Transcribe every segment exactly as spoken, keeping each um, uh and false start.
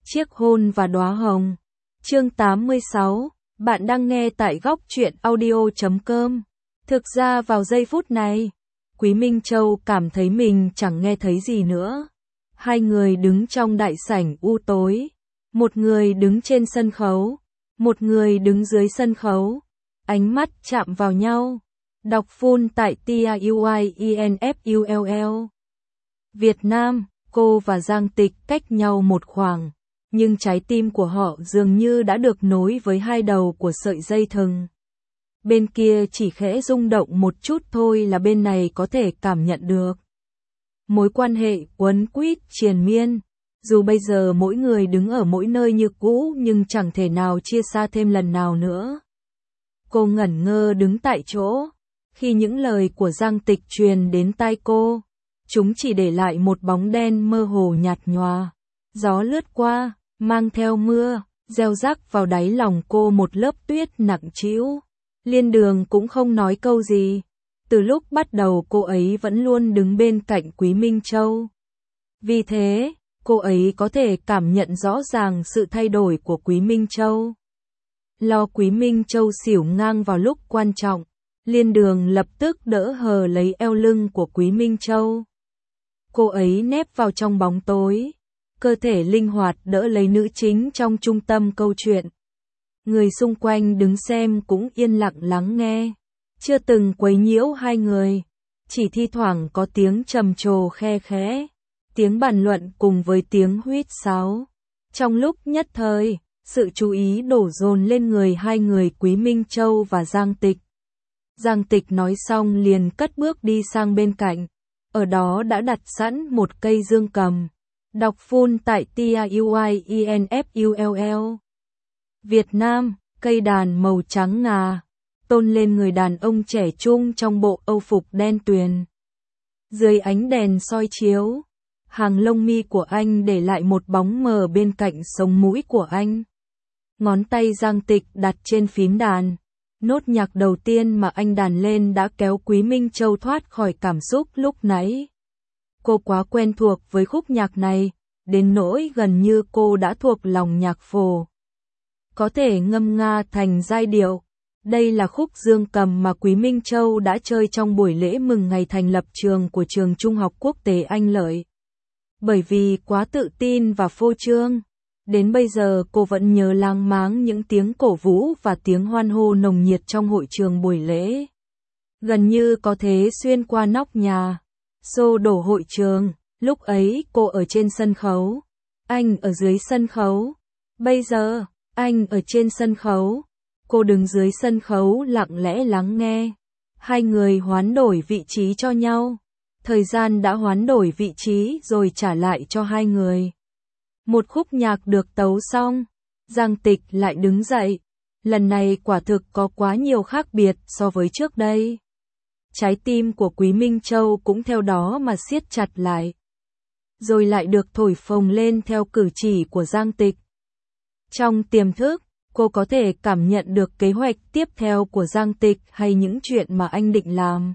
Chiếc hôn và đóa hồng. Chương tám mươi sáu, bạn đang nghe tại góc truyện audio chấm com. Thực ra vào giây phút này, Quý Minh Châu cảm thấy mình chẳng nghe thấy gì nữa. Hai người đứng trong đại sảnh u tối, một người đứng trên sân khấu, một người đứng dưới sân khấu, ánh mắt chạm vào nhau. Đọc full tại T A U I E N F U L L. Việt Nam, cô và Giang Tịch cách nhau một khoảng, nhưng trái tim của họ dường như đã được nối với hai đầu của sợi dây thừng. Bên kia chỉ khẽ rung động một chút thôi là bên này có thể cảm nhận được. Mối quan hệ quấn quýt triền miên, dù bây giờ mỗi người đứng ở mỗi nơi như cũ nhưng chẳng thể nào chia xa thêm lần nào nữa. Cô ngẩn ngơ đứng tại chỗ, khi những lời của Giang Tịch truyền đến tai cô, chúng chỉ để lại một bóng đen mơ hồ nhạt nhòa. Gió lướt qua, mang theo mưa, gieo rắc vào đáy lòng cô một lớp tuyết nặng trĩu. Liên Đường cũng không nói câu gì. Từ lúc bắt đầu cô ấy vẫn luôn đứng bên cạnh Quý Minh Châu. Vì thế, cô ấy có thể cảm nhận rõ ràng sự thay đổi của Quý Minh Châu. Lo Quý Minh Châu xỉu ngang vào lúc quan trọng, Liên Đường lập tức đỡ hờ lấy eo lưng của Quý Minh Châu. Cô ấy nép vào trong bóng tối, cơ thể linh hoạt đỡ lấy nữ chính trong trung tâm câu chuyện. Người xung quanh đứng xem cũng yên lặng lắng nghe, chưa từng quấy nhiễu hai người, chỉ thi thoảng có tiếng trầm trồ khe khẽ, tiếng bàn luận cùng với tiếng huýt sáo. Trong lúc nhất thời, sự chú ý đổ dồn lên người hai người Quý Minh Châu và Giang Tịch. Giang Tịch nói xong liền cất bước đi sang bên cạnh, ở đó đã đặt sẵn một cây dương cầm. Đọc full tại T A U I E N F U L L. Việt Nam, cây đàn màu trắng ngà, tôn lên người đàn ông trẻ trung trong bộ âu phục đen tuyền. Dưới ánh đèn soi chiếu, hàng lông mi của anh để lại một bóng mờ bên cạnh sống mũi của anh. Ngón tay Giang Tịch đặt trên phím đàn. Nốt nhạc đầu tiên mà anh đàn lên đã kéo Quý Minh Châu thoát khỏi cảm xúc lúc nãy. Cô quá quen thuộc với khúc nhạc này, đến nỗi gần như cô đã thuộc lòng nhạc phổ. Có thể ngâm nga thành giai điệu. Đây là khúc dương cầm mà Quý Minh Châu đã chơi trong buổi lễ mừng ngày thành lập trường của trường Trung học Quốc tế Anh Lợi. Bởi vì quá tự tin và phô trương, đến bây giờ cô vẫn nhớ láng máng những tiếng cổ vũ và tiếng hoan hô nồng nhiệt trong hội trường buổi lễ. Gần như có thể xuyên qua nóc nhà, xô đổ hội trường. Lúc ấy cô ở trên sân khấu, anh ở dưới sân khấu. Bây giờ, anh ở trên sân khấu, cô đứng dưới sân khấu lặng lẽ lắng nghe. Hai người hoán đổi vị trí cho nhau. Thời gian đã hoán đổi vị trí rồi trả lại cho hai người. Một khúc nhạc được tấu xong, Giang Tịch lại đứng dậy. Lần này quả thực có quá nhiều khác biệt so với trước đây. Trái tim của Quý Minh Châu cũng theo đó mà siết chặt lại. Rồi lại được thổi phồng lên theo cử chỉ của Giang Tịch. Trong tiềm thức, cô có thể cảm nhận được kế hoạch tiếp theo của Giang Tịch hay những chuyện mà anh định làm.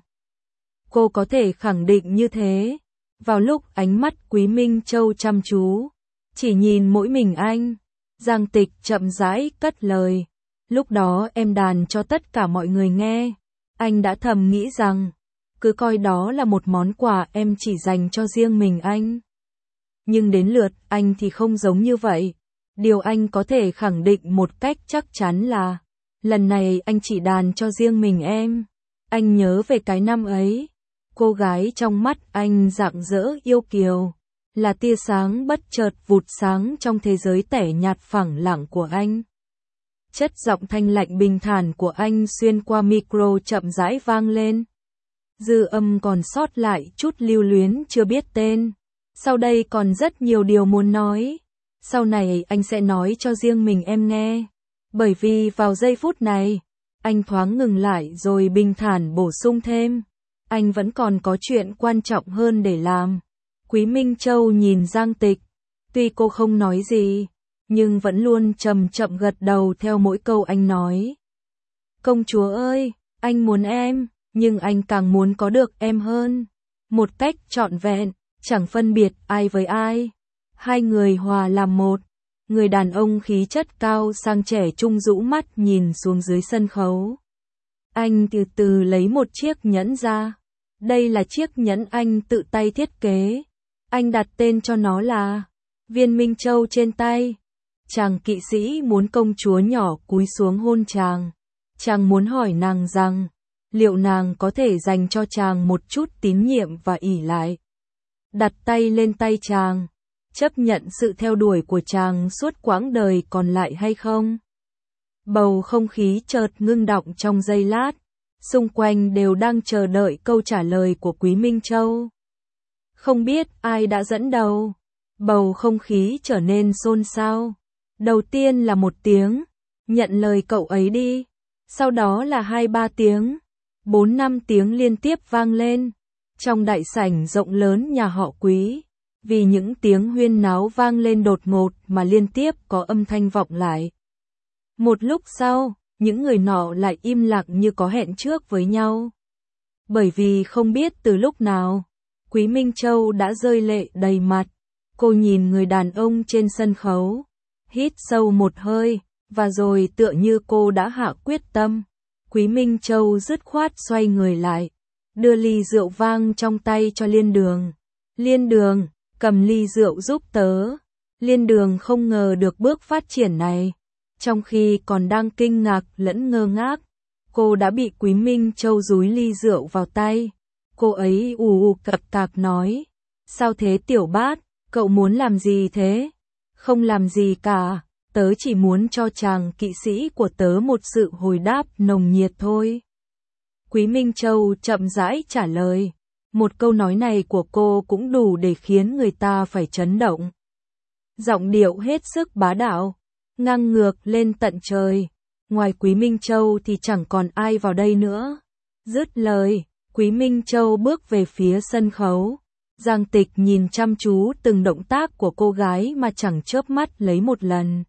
Cô có thể khẳng định như thế. Vào lúc ánh mắt Quý Minh Châu chăm chú, chỉ nhìn mỗi mình anh, Giang Tịch chậm rãi cất lời. Lúc đó em đàn cho tất cả mọi người nghe. Anh đã thầm nghĩ rằng, cứ coi đó là một món quà em chỉ dành cho riêng mình anh. Nhưng đến lượt anh thì không giống như vậy. Điều anh có thể khẳng định một cách chắc chắn là, lần này anh chỉ đàn cho riêng mình em. Anh nhớ về cái năm ấy, cô gái trong mắt anh rạng rỡ yêu kiều, là tia sáng bất chợt vụt sáng trong thế giới tẻ nhạt phẳng lặng của anh. Chất giọng thanh lạnh bình thản của anh xuyên qua micro chậm rãi vang lên. Dư âm còn sót lại chút lưu luyến chưa biết tên. Sau đây còn rất nhiều điều muốn nói. Sau này anh sẽ nói cho riêng mình em nghe. Bởi vì vào giây phút này, anh thoáng ngừng lại rồi bình thản bổ sung thêm. Anh vẫn còn có chuyện quan trọng hơn để làm. Quý Minh Châu nhìn Giang Tịch. Tuy cô không nói gì, nhưng vẫn luôn chậm chậm gật đầu theo mỗi câu anh nói. Công chúa ơi, anh muốn em, nhưng anh càng muốn có được em hơn. Một cách trọn vẹn, chẳng phân biệt ai với ai. Hai người hòa làm một. Người đàn ông khí chất cao sang trẻ trung rũ mắt nhìn xuống dưới sân khấu. Anh từ từ lấy một chiếc nhẫn ra. Đây là chiếc nhẫn anh tự tay thiết kế. Anh đặt tên cho nó là Viên Minh Châu trên tay. Chàng kỵ sĩ muốn công chúa nhỏ cúi xuống hôn chàng. Chàng muốn hỏi nàng rằng, liệu nàng có thể dành cho chàng một chút tín nhiệm và ỷ lại. Đặt tay lên tay chàng, chấp nhận sự theo đuổi của chàng suốt quãng đời còn lại hay không? Bầu không khí chợt ngưng đọng trong giây lát, xung quanh đều đang chờ đợi câu trả lời của Quý Minh Châu. Không biết ai đã dẫn đầu, bầu không khí trở nên xôn xao. Đầu tiên là một tiếng, nhận lời cậu ấy đi, sau đó là hai ba tiếng, bốn năm tiếng liên tiếp vang lên. Trong đại sảnh rộng lớn nhà họ Quý, vì những tiếng huyên náo vang lên đột ngột mà liên tiếp có âm thanh vọng lại. Một lúc sau, những người nọ lại im lặng như có hẹn trước với nhau. Bởi vì không biết từ lúc nào, Quý Minh Châu đã rơi lệ đầy mặt. Cô nhìn người đàn ông trên sân khấu, hít sâu một hơi, và rồi tựa như cô đã hạ quyết tâm. Quý Minh Châu dứt khoát xoay người lại, đưa ly rượu vang trong tay cho Liên Đường. Liên Đường, cầm ly rượu giúp tớ. Liên Đường không ngờ được bước phát triển này. Trong khi còn đang kinh ngạc lẫn ngơ ngác, cô đã bị Quý Minh Châu dúi ly rượu vào tay. Cô ấy ù ù cặc cặc nói, sao thế Tiểu Bát, cậu muốn làm gì thế? Không làm gì cả, tớ chỉ muốn cho chàng kỵ sĩ của tớ một sự hồi đáp nồng nhiệt thôi. Quý Minh Châu chậm rãi trả lời, một câu nói này của cô cũng đủ để khiến người ta phải chấn động. Giọng điệu hết sức bá đạo, ngang ngược lên tận trời, ngoài Quý Minh Châu thì chẳng còn ai vào đây nữa. Dứt lời, Quý Minh Châu bước về phía sân khấu. Giang Tịch nhìn chăm chú từng động tác của cô gái mà chẳng chớp mắt lấy một lần.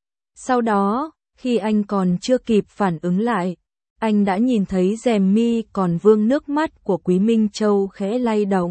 Sau đó, khi anh còn chưa kịp phản ứng lại, anh đã nhìn thấy rèm mi còn vương nước mắt của Quý Minh Châu khẽ lay động.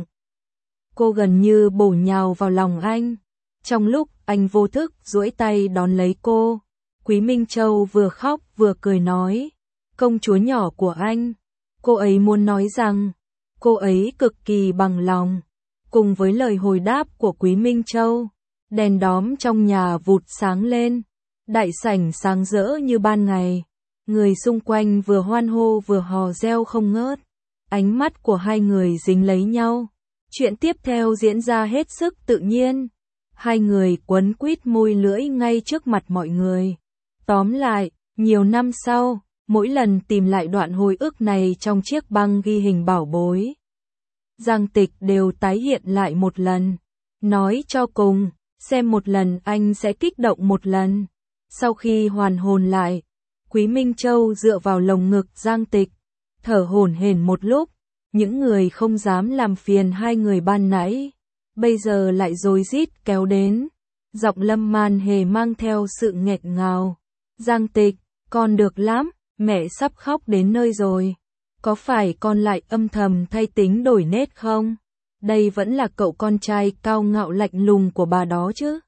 Cô gần như bổ nhào vào lòng anh. Trong lúc anh vô thức duỗi tay đón lấy cô, Quý Minh Châu vừa khóc vừa cười nói, công chúa nhỏ của anh. Cô ấy muốn nói rằng, cô ấy cực kỳ bằng lòng. Cùng với lời hồi đáp của Quý Minh Châu, đèn đóm trong nhà vụt sáng lên, đại sảnh sáng rỡ như ban ngày. Người xung quanh vừa hoan hô vừa hò reo không ngớt. Ánh mắt của hai người dính lấy nhau. Chuyện tiếp theo diễn ra hết sức tự nhiên. Hai người quấn quýt môi lưỡi ngay trước mặt mọi người. Tóm lại, nhiều năm sau, mỗi lần tìm lại đoạn hồi ức này trong chiếc băng ghi hình bảo bối, Giang Tịch đều tái hiện lại một lần. Nói cho cùng, xem một lần anh sẽ kích động một lần. Sau khi hoàn hồn lại, Quý Minh Châu dựa vào lồng ngực Giang Tịch, thở hổn hển một lúc. Những người không dám làm phiền hai người ban nãy, bây giờ lại rối rít kéo đến. Giọng Lâm Man Hề mang theo sự nghẹn ngào. Giang Tịch, con được lắm, mẹ sắp khóc đến nơi rồi. Có phải con lại âm thầm thay tính đổi nết không? Đây vẫn là cậu con trai cao ngạo lạnh lùng của bà đó chứ.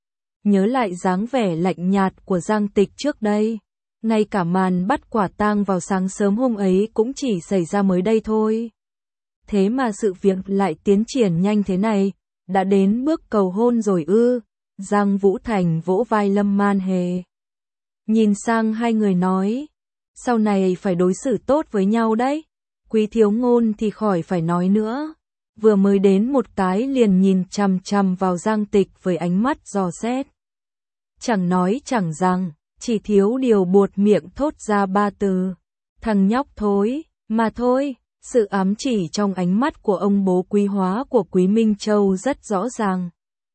Nhớ lại dáng vẻ lạnh nhạt của Giang Tịch trước đây. Ngay cả màn bắt quả tang vào sáng sớm hôm ấy cũng chỉ xảy ra mới đây thôi. Thế mà sự việc lại tiến triển nhanh thế này, đã đến bước cầu hôn rồi ư? Giang Vũ Thành vỗ vai Lâm Man Hề. Nhìn sang hai người nói, sau này phải đối xử tốt với nhau đấy. Quý Thiếu Ngôn thì khỏi phải nói nữa. Vừa mới đến một cái liền nhìn chằm chằm vào Giang Tịch với ánh mắt dò xét. Chẳng nói chẳng rằng, chỉ thiếu điều buột miệng thốt ra ba từ. Thằng nhóc thối, mà thôi. Sự ám chỉ trong ánh mắt của ông bố Quý Hóa của Quý Minh Châu rất rõ ràng.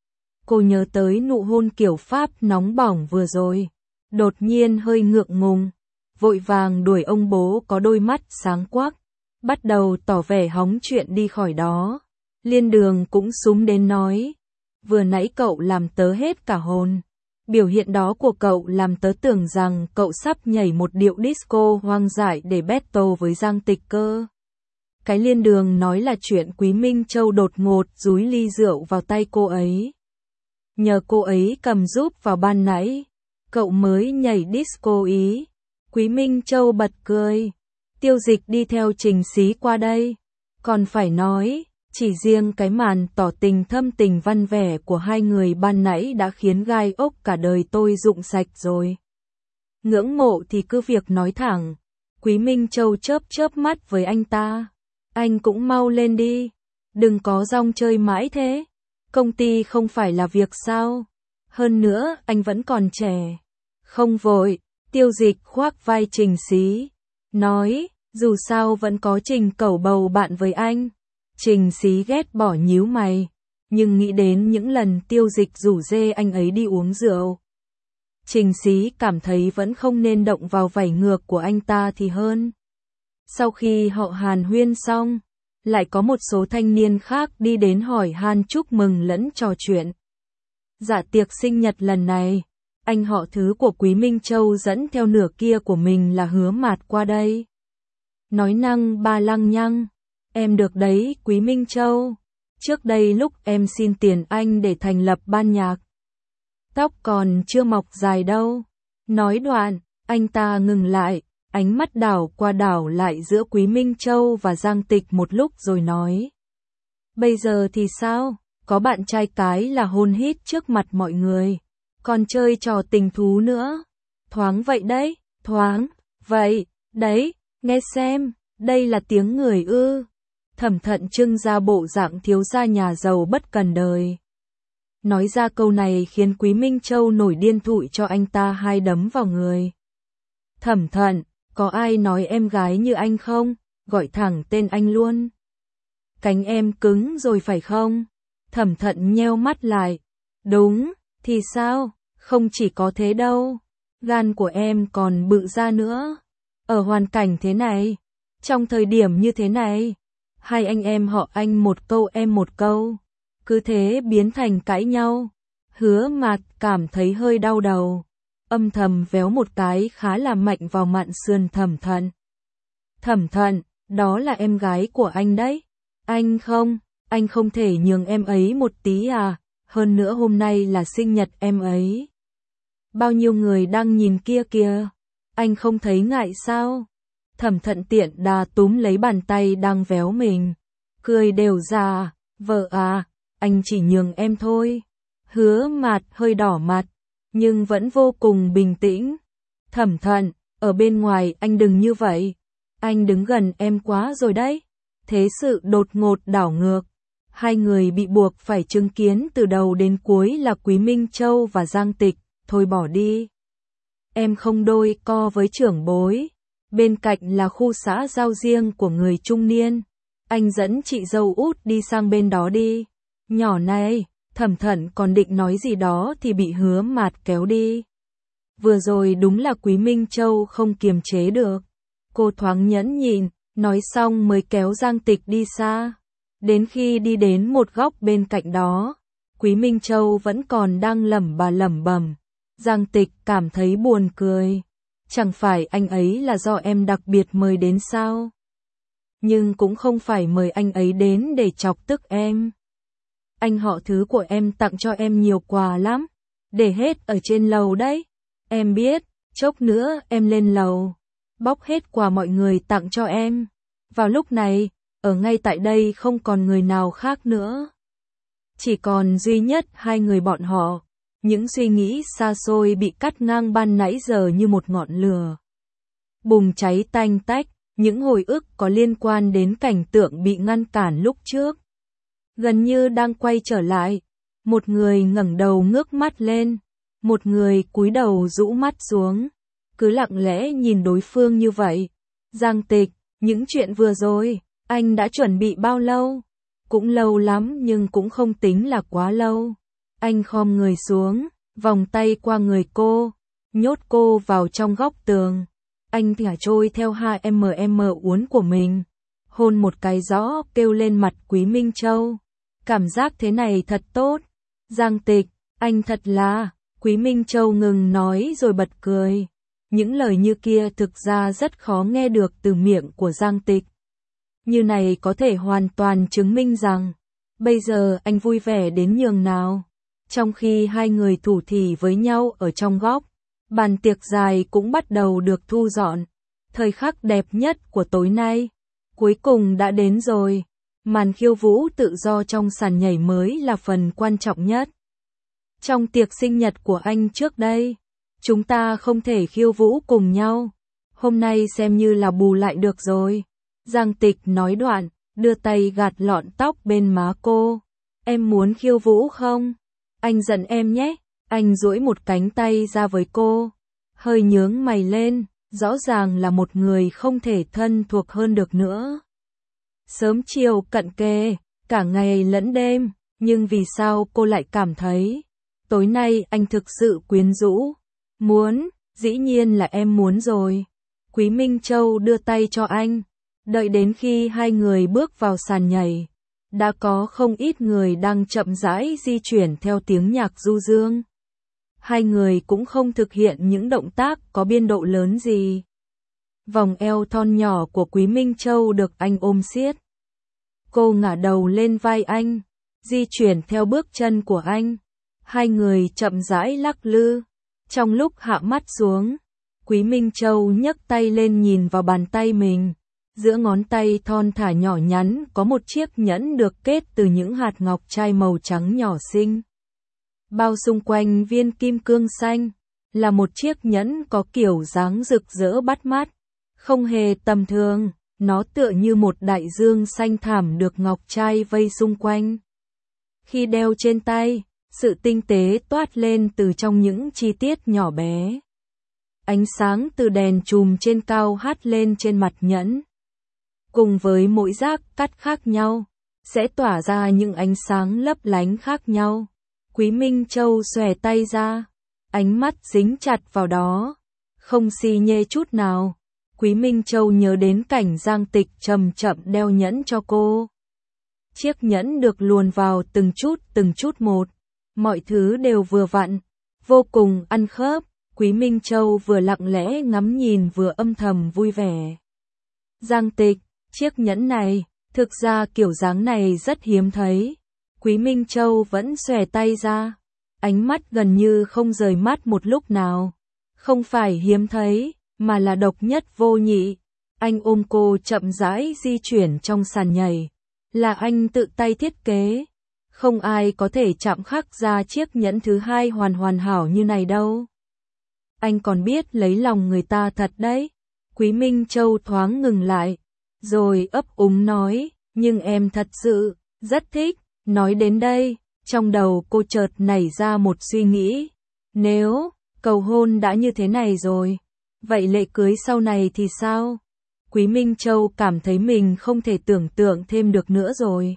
Cô nhớ tới nụ hôn kiểu Pháp nóng bỏng vừa rồi. Đột nhiên hơi ngượng ngùng. Vội vàng đuổi ông bố có đôi mắt sáng quắc. Bắt đầu tỏ vẻ hóng chuyện đi khỏi đó. Liên Đường cũng súng đến nói. Vừa nãy cậu làm tớ hết cả hồn. Biểu hiện đó của cậu làm tớ tưởng rằng cậu sắp nhảy một điệu disco hoang dại để battle với Giang Tịch cơ. Cái Liên Đường nói là chuyện Quý Minh Châu đột ngột dúi ly rượu vào tay cô ấy. nhờ cô ấy cầm giúp vào ban nãy, cậu mới nhảy disco ý. Quý Minh Châu bật cười. Tiêu Dịch đi theo Trình Xí qua đây. Còn phải nói, chỉ riêng cái màn tỏ tình thâm tình văn vẻ của hai người ban nãy đã khiến gai ốc cả đời tôi rụng sạch rồi. Ngưỡng mộ thì cứ việc nói thẳng. Quý Minh Châu chớp chớp mắt với anh ta. Anh cũng mau lên đi. Đừng có rong chơi mãi thế. Công ty không phải là việc sao. Hơn nữa, anh vẫn còn trẻ. Không vội, Tiêu Dịch khoác vai Trình Xí. Nói, dù sao vẫn có Trình Cẩu bầu bạn với anh. Trình Xí ghét bỏ nhíu mày. Nhưng nghĩ đến những lần Tiêu Dịch rủ dê anh ấy đi uống rượu. Trình Xí cảm thấy vẫn không nên động vào vảy ngược của anh ta thì hơn. Sau khi họ hàn huyên xong, lại có một số thanh niên khác đi đến hỏi han chúc mừng lẫn trò chuyện. Dạ tiệc sinh nhật lần này, anh họ thứ của Quý Minh Châu dẫn theo nửa kia của mình là Hứa Mạt qua đây. Nói năng ba lăng nhăng, em được đấy Quý Minh Châu. Trước đây lúc em xin tiền anh để thành lập ban nhạc, tóc còn chưa mọc dài đâu. Nói đoạn, anh ta ngừng lại, ánh mắt đảo qua đảo lại giữa Quý Minh Châu và Giang Tịch một lúc rồi nói. Bây giờ thì sao? Có bạn trai cái là hôn hít trước mặt mọi người. Còn chơi trò tình thú nữa. Thoáng vậy đấy, thoáng, vậy, đấy, nghe xem, đây là tiếng người ư. Thẩm Thận trưng ra bộ dạng thiếu gia nhà giàu bất cần đời. Nói ra câu này khiến Quý Minh Châu nổi điên thụi cho anh ta hai đấm vào người. Thẩm Thận, có ai nói em gái như anh không? Gọi thẳng tên anh luôn. Cánh em cứng rồi phải không? Thẩm Thận nheo mắt lại. Đúng, thì sao? Không chỉ có thế đâu. Gan của em còn bự ra nữa. Ở hoàn cảnh thế này, trong thời điểm như thế này, hai anh em họ anh một câu em một câu, cứ thế biến thành cãi nhau. Hứa Mạt cảm thấy hơi đau đầu, âm thầm véo một cái khá là mạnh vào mạn sườn Thẩm Thận. Thẩm Thận, đó là em gái của anh đấy. Anh không, anh không thể nhường em ấy một tí à, hơn nữa hôm nay là sinh nhật em ấy. Bao nhiêu người đang nhìn kia kìa, anh không thấy ngại sao? Thẩm Thận tiện đà túm lấy bàn tay đang véo mình, cười đều ra, vợ à, anh chỉ nhường em thôi. Hứa Mạt hơi đỏ mặt, nhưng vẫn vô cùng bình tĩnh. Thẩm Thận, ở bên ngoài anh đừng như vậy, anh đứng gần em quá rồi đấy. Thế sự đột ngột đảo ngược, hai người bị buộc phải chứng kiến từ đầu đến cuối là Quý Minh Châu và Giang Tịch, thôi bỏ đi. Em không đôi co với trưởng bối, bên cạnh là khu xã giao riêng của người trung niên. Anh dẫn chị dâu út đi sang bên đó đi. Nhỏ này, Thẩm Thận còn định nói gì đó thì bị Hứa Mạt kéo đi. Vừa rồi đúng là Quý Minh Châu không kiềm chế được. Cô thoáng nhẫn nhịn, nói xong mới kéo Giang Tịch đi xa. Đến khi đi đến một góc bên cạnh đó, Quý Minh Châu vẫn còn đang lẩm bà lẩm bẩm. Giang Tịch cảm thấy buồn cười. Chẳng phải anh ấy là do em đặc biệt mời đến sao? Nhưng cũng không phải mời anh ấy đến để chọc tức em. Anh họ thứ của em tặng cho em nhiều quà lắm, để hết ở trên lầu đấy. Em biết, chốc nữa em lên lầu, bóc hết quà mọi người tặng cho em. Vào lúc này, ở ngay tại đây không còn người nào khác nữa. Chỉ còn duy nhất hai người bọn họ. Những suy nghĩ xa xôi bị cắt ngang ban nãy giờ như một ngọn lửa. Bùng cháy tanh tách, những hồi ức có liên quan đến cảnh tượng bị ngăn cản lúc trước. Gần như đang quay trở lại. Một người ngẩng đầu ngước mắt lên. Một người cúi đầu rũ mắt xuống. Cứ lặng lẽ nhìn đối phương như vậy. Giang Tịch, những chuyện vừa rồi, anh đã chuẩn bị bao lâu? Cũng lâu lắm nhưng cũng không tính là quá lâu. Anh khom người xuống, vòng tay qua người cô, nhốt cô vào trong góc tường. Anh thả trôi theo hai em em uốn của mình, hôn một cái rõ kêu lên mặt Quý Minh Châu. Cảm giác thế này thật tốt. Giang Tịch, anh thật là... Quý Minh Châu ngừng nói rồi bật cười. Những lời như kia thực ra rất khó nghe được từ miệng của Giang Tịch. Như này có thể hoàn toàn chứng minh rằng bây giờ anh vui vẻ đến nhường nào. Trong khi hai người thủ thỉ với nhau ở trong góc, bàn tiệc dài cũng bắt đầu được thu dọn. Thời khắc đẹp nhất của tối nay, cuối cùng đã đến rồi. Màn khiêu vũ tự do trong sàn nhảy mới là phần quan trọng nhất. Trong tiệc sinh nhật của anh trước đây, chúng ta không thể khiêu vũ cùng nhau. Hôm nay xem như là bù lại được rồi. Giang Tịch nói đoạn, đưa tay gạt lọn tóc bên má cô. Em muốn khiêu vũ không? Anh giận em nhé. Anh duỗi một cánh tay ra với cô. Hơi nhướng mày lên, rõ ràng là một người không thể thân thuộc hơn được nữa. Sớm chiều cận kề, cả ngày lẫn đêm, nhưng vì sao cô lại cảm thấy tối nay anh thực sự quyến rũ? Muốn, dĩ nhiên là em muốn rồi. Quý Minh Châu đưa tay cho anh. Đợi đến khi hai người bước vào sàn nhảy, đã có không ít người đang chậm rãi di chuyển theo tiếng nhạc du dương. Hai người cũng không thực hiện những động tác có biên độ lớn gì. Vòng eo thon nhỏ của Quý Minh Châu được anh ôm siết. Cô ngả đầu lên vai anh, di chuyển theo bước chân của anh. Hai người chậm rãi lắc lư. Trong lúc hạ mắt xuống, Quý Minh Châu nhấc tay lên nhìn vào bàn tay mình. Giữa ngón tay thon thả nhỏ nhắn có một chiếc nhẫn được kết từ những hạt ngọc trai màu trắng nhỏ xinh. Bao xung quanh viên kim cương xanh, là một chiếc nhẫn có kiểu dáng rực rỡ bắt mắt. Không hề tầm thường, nó tựa như một đại dương xanh thẳm được ngọc trai vây xung quanh. Khi đeo trên tay, sự tinh tế toát lên từ trong những chi tiết nhỏ bé. Ánh sáng từ đèn chùm trên cao hắt lên trên mặt nhẫn. Cùng với mỗi rác cắt khác nhau, sẽ tỏa ra những ánh sáng lấp lánh khác nhau. Quý Minh Châu xòe tay ra, ánh mắt dính chặt vào đó, không si nhê chút nào. Quý Minh Châu nhớ đến cảnh Giang Tịch chậm chậm đeo nhẫn cho cô. Chiếc nhẫn được luồn vào từng chút từng chút một, mọi thứ đều vừa vặn, vô cùng ăn khớp. Quý Minh Châu vừa lặng lẽ ngắm nhìn vừa âm thầm vui vẻ. Giang Tịch, chiếc nhẫn này, thực ra kiểu dáng này rất hiếm thấy. Quý Minh Châu vẫn xòe tay ra, ánh mắt gần như không rời mắt một lúc nào. Không phải hiếm thấy, mà là độc nhất vô nhị. Anh ôm cô chậm rãi di chuyển trong sàn nhảy. Là anh tự tay thiết kế. Không ai có thể chạm khắc ra chiếc nhẫn thứ hai hoàn hoàn hảo như này đâu. Anh còn biết lấy lòng người ta thật đấy. Quý Minh Châu thoáng ngừng lại, rồi ấp úng nói, nhưng em thật sự rất thích. Nói đến đây, trong đầu cô chợt nảy ra một suy nghĩ. Nếu cầu hôn đã như thế này rồi, vậy lễ cưới sau này thì sao? Quý Minh Châu cảm thấy mình không thể tưởng tượng thêm được nữa rồi.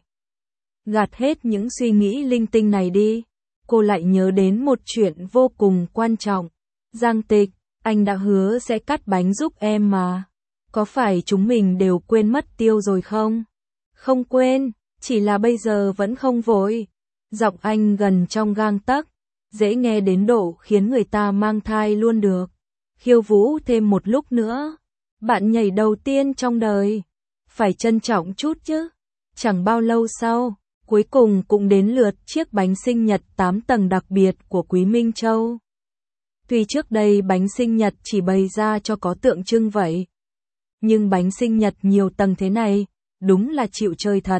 Gạt hết những suy nghĩ linh tinh này đi, cô lại nhớ đến một chuyện vô cùng quan trọng. Giang Tịch, anh đã hứa sẽ cắt bánh giúp em mà. Có phải chúng mình đều quên mất tiêu rồi không? Không quên, chỉ là bây giờ vẫn không vội. Giọng anh gần trong gang tấc, dễ nghe đến độ khiến người ta mang thai luôn được. Khiêu vũ thêm một lúc nữa. Bạn nhảy đầu tiên trong đời, phải trân trọng chút chứ. Chẳng bao lâu sau, cuối cùng cũng đến lượt chiếc bánh sinh nhật tám tầng đặc biệt của Quý Minh Châu. Tuy trước đây bánh sinh nhật chỉ bày ra cho có tượng trưng vậy, nhưng bánh sinh nhật nhiều tầng thế này, đúng là chịu chơi thật.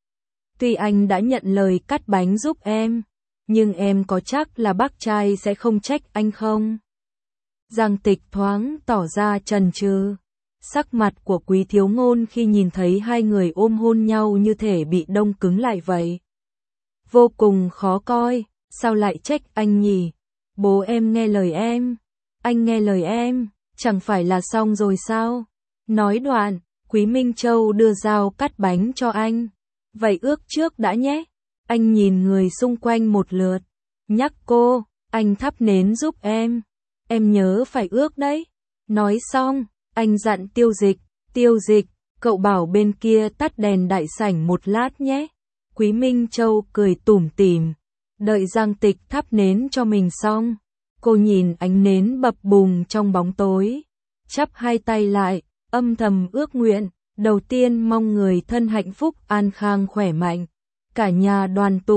Tuy anh đã nhận lời cắt bánh giúp em, nhưng em có chắc là bác trai sẽ không trách anh không? Giang Tịch thoáng tỏ ra chần chừ. Sắc mặt của Quý Thiếu Ngôn khi nhìn thấy hai người ôm hôn nhau như thể bị đông cứng lại vậy. Vô cùng khó coi, sao lại trách anh nhỉ? Bố em nghe lời em, anh nghe lời em, chẳng phải là xong rồi sao? Nói đoạn, Quý Minh Châu đưa dao cắt bánh cho anh. Vậy ước trước đã nhé. Anh nhìn người xung quanh một lượt, nhắc cô, anh thắp nến giúp em. Em nhớ phải ước đấy. Nói xong, anh dặn Tiêu Dịch, Tiêu Dịch, cậu bảo bên kia tắt đèn đại sảnh một lát nhé. Quý Minh Châu cười tủm tỉm, đợi Giang Tịch thắp nến cho mình xong. Cô nhìn ánh nến bập bùng trong bóng tối, chắp hai tay lại, âm thầm ước nguyện. Đầu tiên mong người thân hạnh phúc an khang khỏe mạnh, cả nhà đoàn tụ,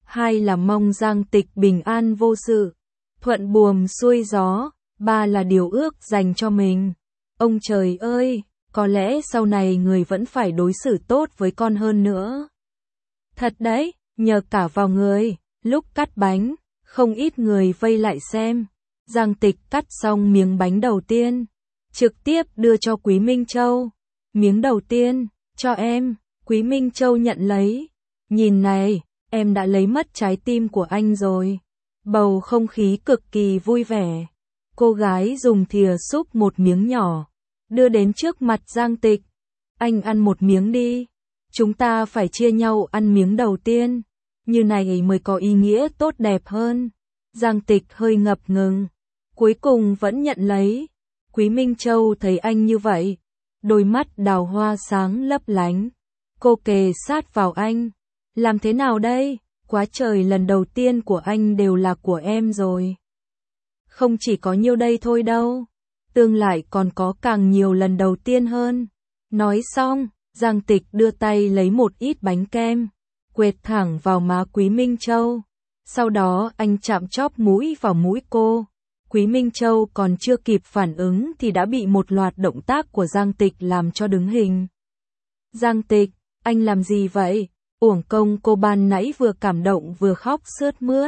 hai là mong Giang Tịch bình an vô sự, thuận buồm xuôi gió, ba là điều ước dành cho mình. Ông trời ơi, có lẽ sau này người vẫn phải đối xử tốt với con hơn nữa. Thật đấy, nhờ cả vào người, lúc cắt bánh, không ít người vây lại xem. Giang Tịch cắt xong miếng bánh đầu tiên, trực tiếp đưa cho Quý Minh Châu. Miếng đầu tiên, cho em. Quý Minh Châu nhận lấy. Nhìn này, em đã lấy mất trái tim của anh rồi. Bầu không khí cực kỳ vui vẻ. Cô gái dùng thìa xúc một miếng nhỏ, đưa đến trước mặt Giang Tịch. Anh ăn một miếng đi. Chúng ta phải chia nhau ăn miếng đầu tiên. Như này mới có ý nghĩa tốt đẹp hơn. Giang Tịch hơi ngập ngừng, cuối cùng vẫn nhận lấy. Quý Minh Châu thấy anh như vậy, đôi mắt đào hoa sáng lấp lánh. Cô kề sát vào anh. Làm thế nào đây? Quá trời, lần đầu tiên của anh đều là của em rồi. Không chỉ có nhiêu đây thôi đâu. Tương lai còn có càng nhiều lần đầu tiên hơn. Nói xong, Giang Tịch đưa tay lấy một ít bánh kem, quệt thẳng vào má Quý Minh Châu. Sau đó anh chạm chóp mũi vào mũi cô. Quý Minh Châu còn chưa kịp phản ứng thì đã bị một loạt động tác của Giang Tịch làm cho đứng hình. Giang Tịch, anh làm gì vậy? Uổng công cô ban nãy vừa cảm động vừa khóc sướt mướt.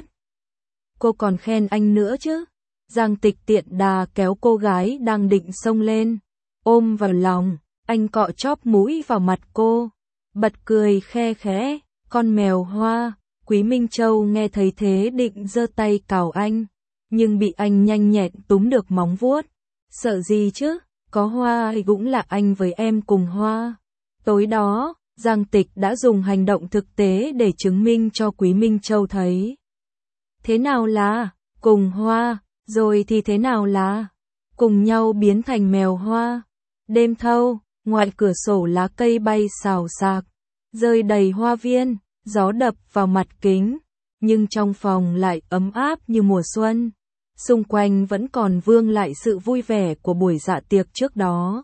Cô còn khen anh nữa chứ? Giang Tịch tiện đà kéo cô gái đang định xông lên, ôm vào lòng, anh cọ chóp mũi vào mặt cô, bật cười khe khẽ, con mèo hoa. Quý Minh Châu nghe thấy thế định giơ tay cào anh, nhưng bị anh nhanh nhẹn túm được móng vuốt. Sợ gì chứ, có hoa thì cũng là anh với em cùng hoa. Tối đó, Giang Tịch đã dùng hành động thực tế để chứng minh cho Quý Minh Châu thấy. Thế nào là cùng hoa, rồi thì thế nào là cùng nhau biến thành mèo hoa. Đêm thâu, ngoài cửa sổ lá cây bay xào xạc, rơi đầy hoa viên, gió đập vào mặt kính, nhưng trong phòng lại ấm áp như mùa xuân. Xung quanh vẫn còn vương lại sự vui vẻ của buổi dạ tiệc trước đó.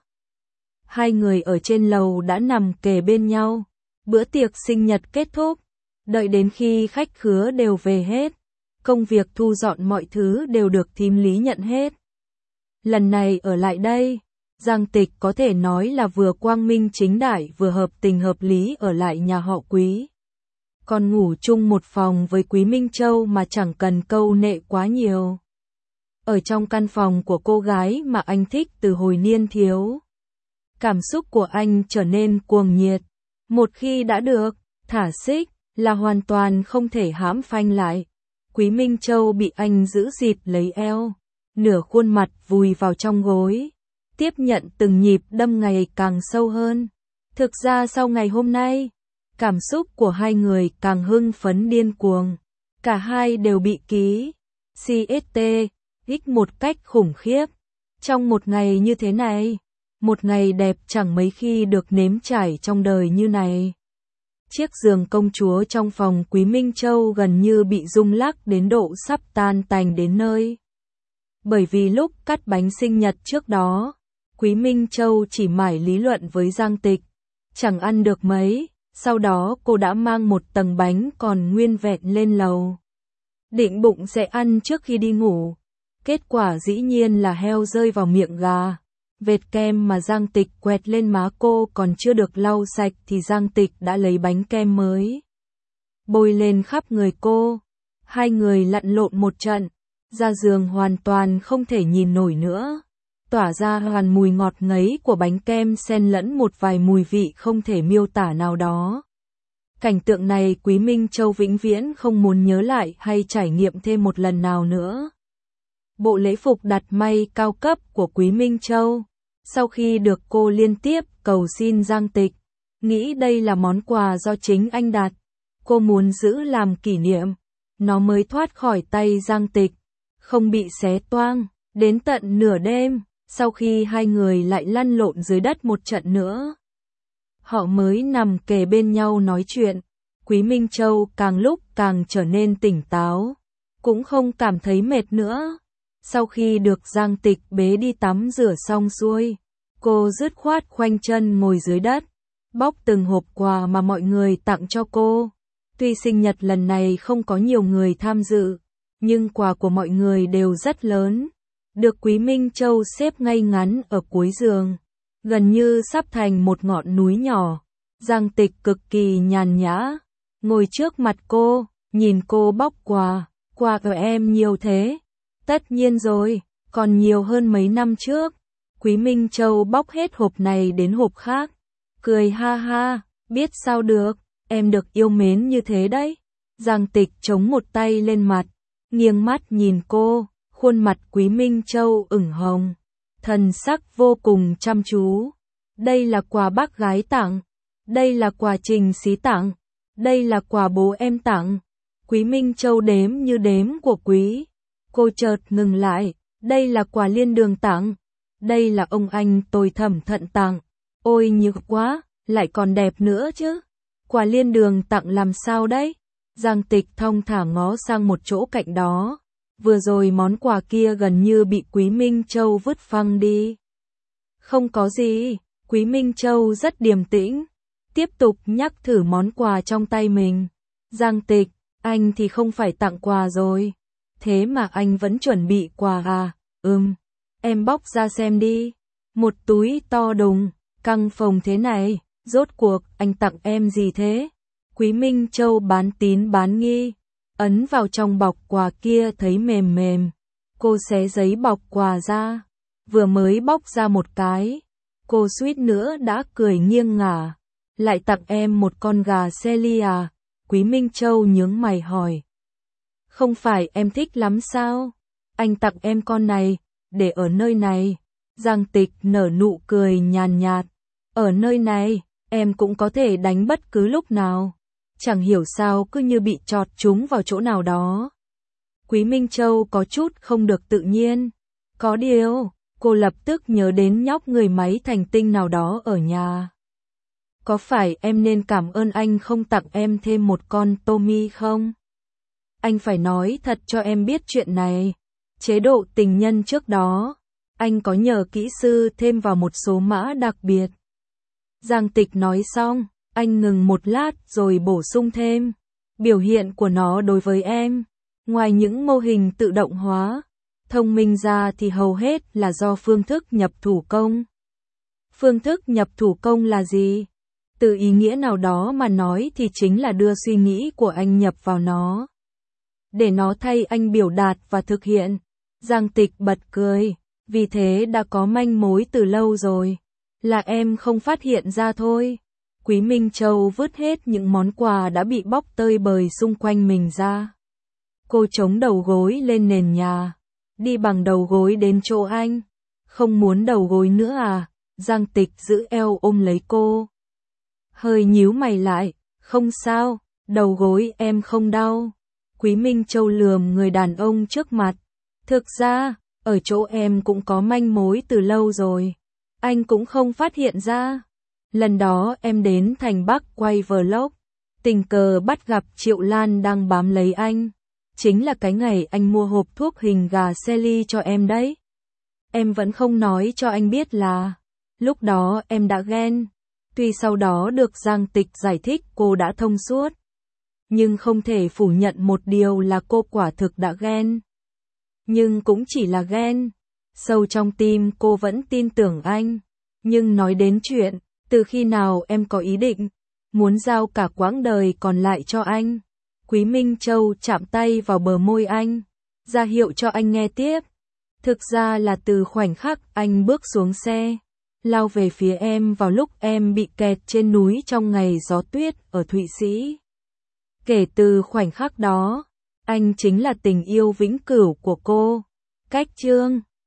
Hai người ở trên lầu đã nằm kề bên nhau. Bữa tiệc sinh nhật kết thúc. Đợi đến khi khách khứa đều về hết, công việc thu dọn mọi thứ đều được thím Lý nhận hết. Lần này ở lại đây, Giang Tịch có thể nói là vừa quang minh chính đại vừa hợp tình hợp lý ở lại nhà họ Quý. Còn ngủ chung một phòng với Quý Minh Châu mà chẳng cần câu nệ quá nhiều. Ở trong căn phòng của cô gái mà anh thích từ hồi niên thiếu. Cảm xúc của anh trở nên cuồng nhiệt. Một khi đã được thả xích là hoàn toàn không thể hãm phanh lại. Quý Minh Châu bị anh giữ dịt lấy eo, nửa khuôn mặt vùi vào trong gối, tiếp nhận từng nhịp đâm ngày càng sâu hơn. Thực ra sau ngày hôm nay, cảm xúc của hai người càng hưng phấn điên cuồng. Cả hai đều bị ký xê ét tê ích một cách khủng khiếp. Trong một ngày như thế này, một ngày đẹp chẳng mấy khi được nếm trải trong đời như này. Chiếc giường công chúa trong phòng Quý Minh Châu gần như bị rung lắc đến độ sắp tan tành đến nơi. Bởi vì lúc cắt bánh sinh nhật trước đó, Quý Minh Châu chỉ mải lý luận với Giang Tịch, chẳng ăn được mấy, sau đó cô đã mang một tầng bánh còn nguyên vẹn lên lầu. Định bụng sẽ ăn trước khi đi ngủ, kết quả dĩ nhiên là heo rơi vào miệng gà. Vệt kem mà Giang Tịch quẹt lên má cô còn chưa được lau sạch thì Giang Tịch đã lấy bánh kem mới bôi lên khắp người cô. Hai người lặn lộn một trận, ra giường hoàn toàn không thể nhìn nổi nữa. Tỏa ra hoàn mùi ngọt ngấy của bánh kem xen lẫn một vài mùi vị không thể miêu tả nào đó. Cảnh tượng này Quý Minh Châu vĩnh viễn không muốn nhớ lại hay trải nghiệm thêm một lần nào nữa. Bộ lễ phục đặt may cao cấp của Quý Minh Châu, sau khi được cô liên tiếp cầu xin Giang Tịch, nghĩ đây là món quà do chính anh đặt, cô muốn giữ làm kỷ niệm, nó mới thoát khỏi tay Giang Tịch, không bị xé toang. Đến tận nửa đêm, sau khi hai người lại lăn lộn dưới đất một trận nữa, họ mới nằm kề bên nhau nói chuyện. Quý Minh Châu càng lúc càng trở nên tỉnh táo, cũng không cảm thấy mệt nữa. Sau khi được Giang Tịch bế đi tắm rửa xong xuôi, cô dứt khoát khoanh chân ngồi dưới đất, bóc từng hộp quà mà mọi người tặng cho cô. Tuy sinh nhật lần này không có nhiều người tham dự, nhưng quà của mọi người đều rất lớn. Được Quý Minh Châu xếp ngay ngắn ở cuối giường, gần như sắp thành một ngọn núi nhỏ. Giang Tịch cực kỳ nhàn nhã, ngồi trước mặt cô, nhìn cô bóc quà. Quà của em nhiều thế. Tất nhiên rồi, còn nhiều hơn mấy năm trước. Quý Minh Châu bóc hết hộp này đến hộp khác, cười ha ha, biết sao được, em được yêu mến như thế đấy. Giang Tịch chống một tay lên mặt, nghiêng mắt nhìn cô, khuôn mặt Quý Minh Châu ửng hồng, thần sắc vô cùng chăm chú. Đây là quà bác gái tặng, đây là quà Trình Xí tặng, đây là quà bố em tặng. Quý Minh Châu đếm như đếm của quý. Cô chợt ngừng lại, đây là quà Liên Đường tặng, đây là ông anh tôi Thẩm Thận tặng. Ôi nhiều quá, lại còn đẹp nữa chứ. Quà Liên Đường tặng làm sao đấy? Giang Tịch thong thả ngó sang một chỗ cạnh đó. Vừa rồi món quà kia gần như bị Quý Minh Châu vứt phăng đi. Không có gì, Quý Minh Châu rất điềm tĩnh, tiếp tục nhắc thử món quà trong tay mình. Giang Tịch, anh thì không phải tặng quà rồi. Thế mà anh vẫn chuẩn bị quà à? Ừm, em bóc ra xem đi. Một túi to đùng, căng phồng thế này, rốt cuộc anh tặng em gì thế? Quý Minh Châu bán tín bán nghi, ấn vào trong bọc quà kia thấy mềm mềm. Cô xé giấy bọc quà ra, vừa mới bóc ra một cái, cô suýt nữa đã cười nghiêng ngả. Lại tặng em một con gà Celia à? Quý Minh Châu nhướng mày hỏi. Không phải em thích lắm sao? Anh tặng em con này, để ở nơi này. Giang Tịch nở nụ cười nhàn nhạt. Ở nơi này, em cũng có thể đánh bất cứ lúc nào. Chẳng hiểu sao cứ như bị chọt trúng vào chỗ nào đó. Quý Minh Châu có chút không được tự nhiên. Có điều, cô lập tức nhớ đến nhóc người máy thành tinh nào đó ở nhà. Có phải em nên cảm ơn anh không tặng em thêm một con Tommy không? Anh phải nói thật cho em biết chuyện này. Chế độ tình nhân trước đó, anh có nhờ kỹ sư thêm vào một số mã đặc biệt. Giang Tịch nói xong, anh ngừng một lát rồi bổ sung thêm. Biểu hiện của nó đối với em, ngoài những mô hình tự động hóa, thông minh ra thì hầu hết là do phương thức nhập thủ công. Phương thức nhập thủ công là gì? Từ ý nghĩa nào đó mà nói thì chính là đưa suy nghĩ của anh nhập vào nó, để nó thay anh biểu đạt và thực hiện. Giang Tịch bật cười, vì thế đã có manh mối từ lâu rồi, là em không phát hiện ra thôi. Quý Minh Châu vứt hết những món quà đã bị bóc tơi bời xung quanh mình ra. Cô chống đầu gối lên nền nhà, đi bằng đầu gối đến chỗ anh. Không muốn đầu gối nữa à? Giang Tịch giữ eo ôm lấy cô, hơi nhíu mày lại. Không sao, đầu gối em không đau. Quý Minh Châu lườm người đàn ông trước mặt. Thực ra, ở chỗ em cũng có manh mối từ lâu rồi. Anh cũng không phát hiện ra. Lần đó em đến thành Bắc quay vlog, tình cờ bắt gặp Triệu Lan đang bám lấy anh. Chính là cái ngày anh mua hộp thuốc hình gà Sally cho em đấy. Em vẫn không nói cho anh biết là lúc đó em đã ghen. Tuy sau đó được Giang Tịch giải thích cô đã thông suốt, nhưng không thể phủ nhận một điều là cô quả thực đã ghen. Nhưng cũng chỉ là ghen. Sâu trong tim cô vẫn tin tưởng anh. Nhưng nói đến chuyện, từ khi nào em có ý định muốn giao cả quãng đời còn lại cho anh? Quý Minh Châu chạm tay vào bờ môi anh, ra hiệu cho anh nghe tiếp. Thực ra là từ khoảnh khắc anh bước xuống xe, lao về phía em vào lúc em bị kẹt trên núi trong ngày gió tuyết ở Thụy Sĩ. Kể từ khoảnh khắc đó, anh chính là tình yêu vĩnh cửu của cô. Cách chương